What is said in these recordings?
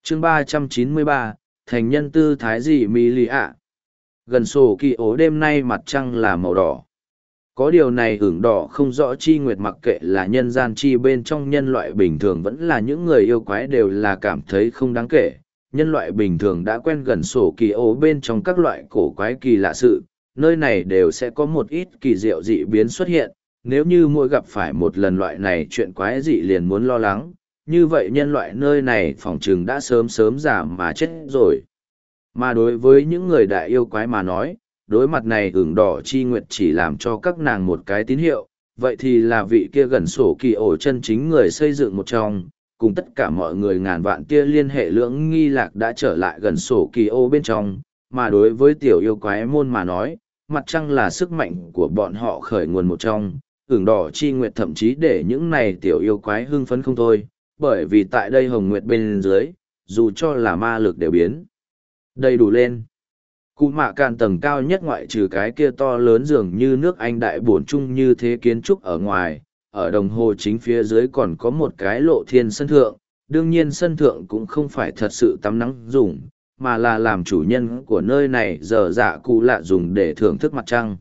chương 393, thành nhân tư thái dị mỹ lì ạ. Gần sổ kỳ ố đêm nay mặt trăng là màu đỏ. Có điều này ửng đỏ không rõ chi nguyệt, mặc kệ là nhân gian chi bên trong nhân loại bình thường vẫn là những người yêu quái đều là cảm thấy không đáng kể. Nhân loại bình thường đã quen gần sổ kỳ ố bên trong các loại cổ quái kỳ lạ sự, nơi này đều sẽ có một ít kỳ diệu dị biến xuất hiện. Nếu như mỗi gặp phải một lần loại này chuyện quái dị liền muốn lo lắng, như vậy nhân loại nơi này phỏng chừng đã sớm sớm già mà chết rồi. Mà đối với những người đại yêu quái mà nói, đối mặt này ửng đỏ chi nguyệt chỉ làm cho các nàng một cái tín hiệu, vậy thì là vị kia gần sổ kỳ ổ chân chính người xây dựng một trong, cùng tất cả mọi người ngàn vạn tia liên hệ lưỡng nghi lạc đã trở lại gần sổ kỳ ô bên trong, mà đối với tiểu yêu quái môn mà nói, mặt trăng là sức mạnh của bọn họ khởi nguồn một trong, ửng đỏ chi nguyệt thậm chí để những này tiểu yêu quái hưng phấn không thôi, bởi vì tại đây hồng nguyệt bên dưới, dù cho là ma lực đều biến đầy đủ lên. Cụ mạ càn tầng cao nhất ngoại trừ cái kia to lớn dường như nước Anh đại bổn chung như thế kiến trúc ở ngoài, ở đồng hồ chính phía dưới còn có một cái lộ thiên sân thượng, đương nhiên sân thượng cũng không phải thật sự tắm nắng dùng, mà là làm chủ nhân của nơi này giờ dạ cụ lạ dùng để thưởng thức mặt trăng.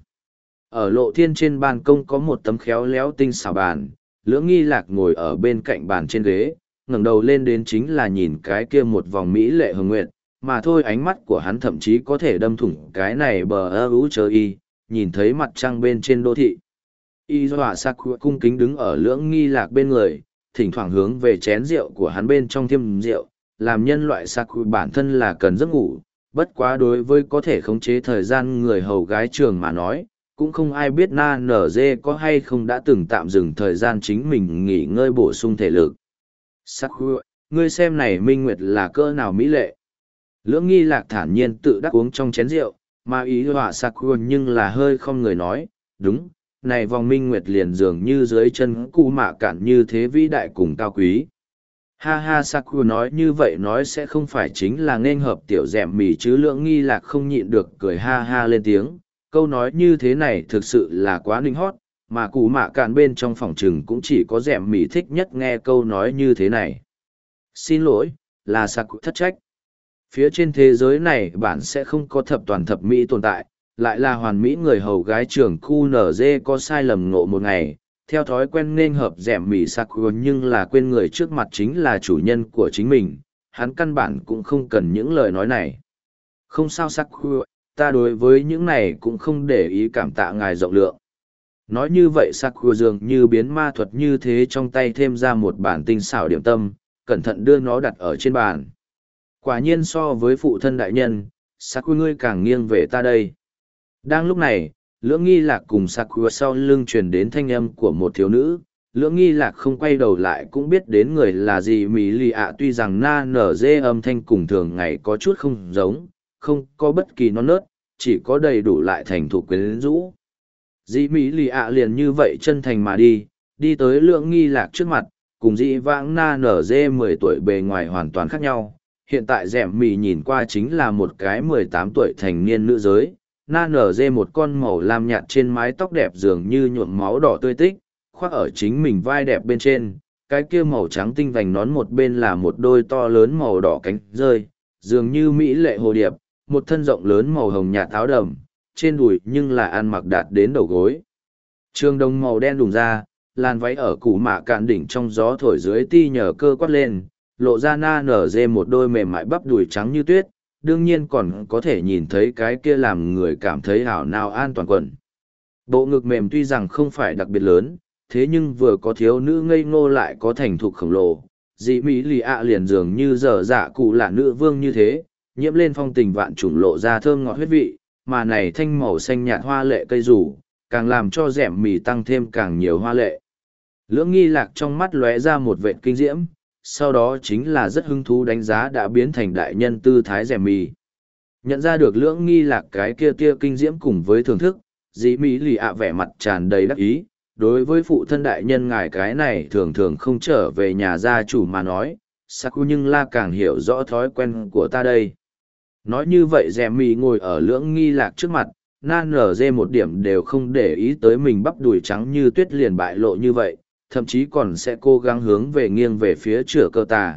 Ở lộ thiên trên ban công có một tấm khéo léo tinh xảo bàn, lưỡng nghi lạc ngồi ở bên cạnh bàn trên ghế, ngẩng đầu lên đến chính là nhìn cái kia một vòng mỹ lệ hồng nguyệt, mà thôi ánh mắt của hắn thậm chí có thể đâm thủng cái này bờ ơ ú chớ y, nhìn thấy mặt trăng bên trên đô thị. Y dọa Sakura cung kính đứng ở lưỡng nghi lạc bên người, thỉnh thoảng hướng về chén rượu của hắn bên trong thiêm rượu, làm nhân loại Sakura bản thân là cần giấc ngủ, bất quá đối với có thể khống chế thời gian người hầu gái trường mà nói, cũng không ai biết na nở dê có hay không đã từng tạm dừng thời gian chính mình nghỉ ngơi bổ sung thể lực. Sakura, ngươi xem này minh nguyệt là cỡ nào mỹ lệ. Lưỡng nghi lạc thản nhiên tự đắc uống trong chén rượu, mà ý họa Sakura nhưng là hơi không người nói, đúng, này vòng minh nguyệt liền dường như dưới chân cụ mạ cản như thế vĩ đại cùng cao quý. Ha ha, Sakura nói như vậy nói sẽ không phải chính là nên hợp tiểu dẹm mì chứ. Lưỡng nghi lạc không nhịn được cười ha ha lên tiếng, câu nói như thế này thực sự là quá ninh hót, mà cụ mạ cản bên trong phòng trừng cũng chỉ có dẹm mì thích nhất nghe câu nói như thế này. Xin lỗi, là Sakura thất trách. Phía trên thế giới này bản sẽ không có thập toàn thập mỹ tồn tại, lại là hoàn mỹ người hầu gái trưởng khu nở dê có sai lầm ngộ một ngày, theo thói quen nên hợp dẻm mỉ Sakura nhưng là quên người trước mặt chính là chủ nhân của chính mình, hắn căn bản cũng không cần những lời nói này. Không sao Sakura, ta đối với những này cũng không để ý, cảm tạ ngài rộng lượng. Nói như vậy Sakura dường như biến ma thuật như thế, trong tay thêm ra một bản tinh xảo điểm tâm, cẩn thận đưa nó đặt ở trên bàn. Quả nhiên so với phụ thân đại nhân, Sakura ngươi càng nghiêng về ta đây. Đang lúc này, lưỡng nghi lạc cùng Sakura sau lưng truyền đến thanh âm của một thiếu nữ. Lưỡng nghi lạc không quay đầu lại cũng biết đến người là gì mỹ lì ạ, tuy rằng na nở dê âm thanh cùng thường ngày có chút không giống, không có bất kỳ non nớt, chỉ có đầy đủ lại thành thục quyến rũ. Dĩ mỹ lì ạ liền như vậy chân thành mà đi tới lưỡng nghi lạc trước mặt, cùng dĩ vãng na nở dê 10 tuổi bề ngoài hoàn toàn khác nhau. Hiện tại dẻm mì nhìn qua chính là một cái 18 tuổi thành niên nữ giới, na nở dê một con màu lam nhạt trên mái tóc đẹp dường như nhuộm máu đỏ tươi tích, khoác ở chính mình vai đẹp bên trên, cái kia màu trắng tinh vành nón một bên là một đôi to lớn màu đỏ cánh rơi, dường như mỹ lệ hồ điệp, một thân rộng lớn màu hồng nhạt áo đầm, trên đùi nhưng là ăn mặc đạt đến đầu gối. Trường đồng màu đen đùng ra, làn váy ở củ mạ cạn đỉnh trong gió thổi dưới ti nhờ cơ quát lên, lộ ra na nở dê một đôi mềm mại bắp đùi trắng như tuyết, đương nhiên còn có thể nhìn thấy cái kia làm người cảm thấy hảo nào an toàn quần. Bộ ngực mềm tuy rằng không phải đặc biệt lớn, thế nhưng vừa có thiếu nữ ngây ngô lại có thành thục khổng lồ, dị mỹ lì ạ liền dường như dở dạ cụ là nữ vương như thế, nhiễm lên phong tình vạn trùng lộ ra thơm ngọt huyết vị, mà này thanh màu xanh nhạt hoa lệ cây rủ, càng làm cho dẻm mì tăng thêm càng nhiều hoa lệ. Lưỡng nghi lạc trong mắt lóe ra một vệt kinh diễm, sau đó chính là rất hứng thú đánh giá đã biến thành đại nhân tư thái dẻm mì. Nhận ra được lưỡng nghi lạc cái kia tia kinh diễm cùng với thưởng thức, dĩ mỹ lì ạ vẻ mặt tràn đầy đắc ý. Đối với phụ thân đại nhân ngài cái này thường thường không trở về nhà gia chủ mà nói, Saku nhưng la càng hiểu rõ thói quen của ta đây. Nói như vậy dẻm mì ngồi ở lưỡng nghi lạc trước mặt, nan nở dê một điểm đều không để ý tới mình bắp đùi trắng như tuyết liền bại lộ như vậy, thậm chí còn sẽ cố gắng hướng về nghiêng về phía chửa cơ tà,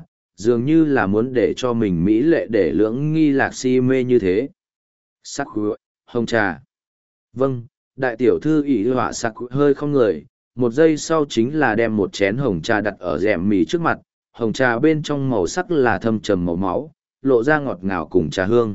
dường như là muốn để cho mình mỹ lệ để lưỡng nghi lạc si mê như thế. Sắc hồng trà. Vâng, đại tiểu thư ỷ họa sắc hơi không người, một giây sau chính là đem một chén hồng trà đặt ở rẻm mì trước mặt, hồng trà bên trong màu sắc là thâm trầm màu máu, lộ ra ngọt ngào cùng trà hương.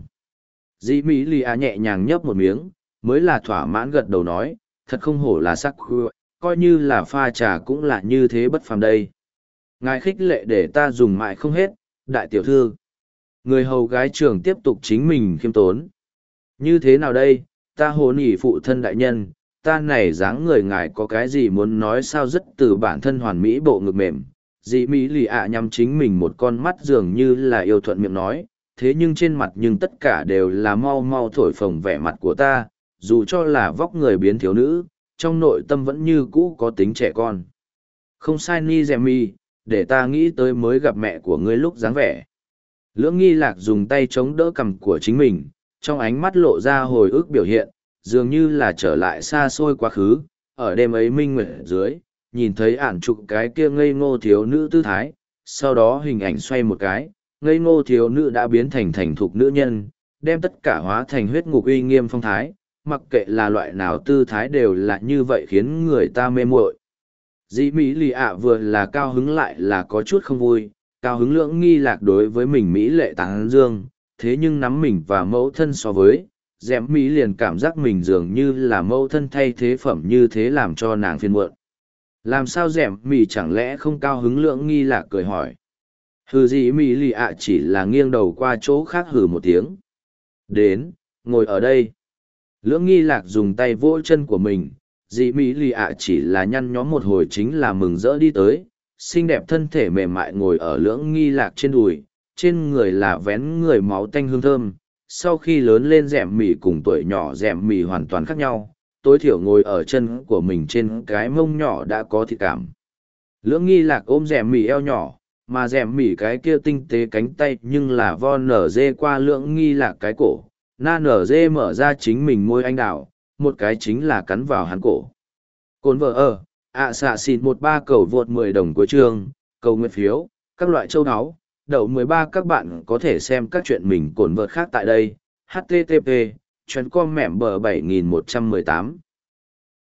Dĩ mỹ lì ạ nhẹ nhàng nhấp một miếng, mới là thỏa mãn gật đầu nói, thật không hổ là sắc coi như là pha trà cũng là như thế bất phàm đây. Ngài khích lệ để ta dùng mãi không hết, đại tiểu thư. Người hầu gái trưởng tiếp tục chính mình khiêm tốn. Như thế nào đây, ta hồ nỉ phụ thân đại nhân, ta này dáng người ngài có cái gì muốn nói sao rất từ bản thân hoàn mỹ bộ ngực mềm. Dĩ mỹ lì ạ nhắm chính mình một con mắt dường như là yêu thuận miệng nói, thế nhưng trên mặt nhưng tất cả đều là mau mau thổi phồng vẻ mặt của ta, dù cho là vóc người biến thiếu nữ, trong nội tâm vẫn như cũ có tính trẻ con. Không sai ni dè mi, để ta nghĩ tới mới gặp mẹ của ngươi lúc dáng vẻ. Lưỡng nghi lạc dùng tay chống đỡ cằm của chính mình, trong ánh mắt lộ ra hồi ức biểu hiện, dường như là trở lại xa xôi quá khứ, ở đêm ấy minh nguyệt dưới, nhìn thấy ản trục cái kia ngây ngô thiếu nữ tư thái, sau đó hình ảnh xoay một cái, ngây ngô thiếu nữ đã biến thành thành thục nữ nhân, đem tất cả hóa thành huyết ngục uy nghiêm phong thái, mặc kệ là loại nào tư thái đều là như vậy khiến người ta mê muội. Dĩ mỹ lì ạ vừa là cao hứng lại là có chút không vui, cao hứng lưỡng nghi lạc đối với mình mỹ lệ tán dương, thế nhưng nắm mình và mẫu thân so với, dẻm mỹ liền cảm giác mình dường như là mẫu thân thay thế phẩm như thế làm cho nàng phiền muộn. Làm sao dẻm mỹ chẳng lẽ không cao hứng lưỡng nghi lạc cười hỏi. Hừ dĩ mỹ lì ạ chỉ là nghiêng đầu qua chỗ khác hừ một tiếng. Đến, ngồi ở đây. Lưỡng nghi lạc dùng tay vỗ chân của mình, dĩ mỹ lì ạ chỉ là nhăn nhó một hồi chính là mừng rỡ đi tới, xinh đẹp thân thể mềm mại ngồi ở lưỡng nghi lạc trên đùi, trên người là vén người máu tanh hương thơm. Sau khi lớn lên dẻm mì cùng tuổi nhỏ dẻm mì hoàn toàn khác nhau, tối thiểu ngồi ở chân của mình trên cái mông nhỏ đã có thịt cảm. Lưỡng nghi lạc ôm dẻm mì eo nhỏ, mà dẻm mì cái kia tinh tế cánh tay nhưng là vo nở dê qua lưỡng nghi lạc cái cổ, na nở dê mở ra chính mình môi anh đào, một cái chính là cắn vào hắn cổ. Cồn vợ ở, xạ xịt 13 cầu vượt 10 đồng cuối chương, cầu nguyện phiếu, các loại châu áo, đậu 13 các bạn có thể xem các chuyện mình cồn vợt khác tại đây, http, chuyến com mẻm bờ 7118.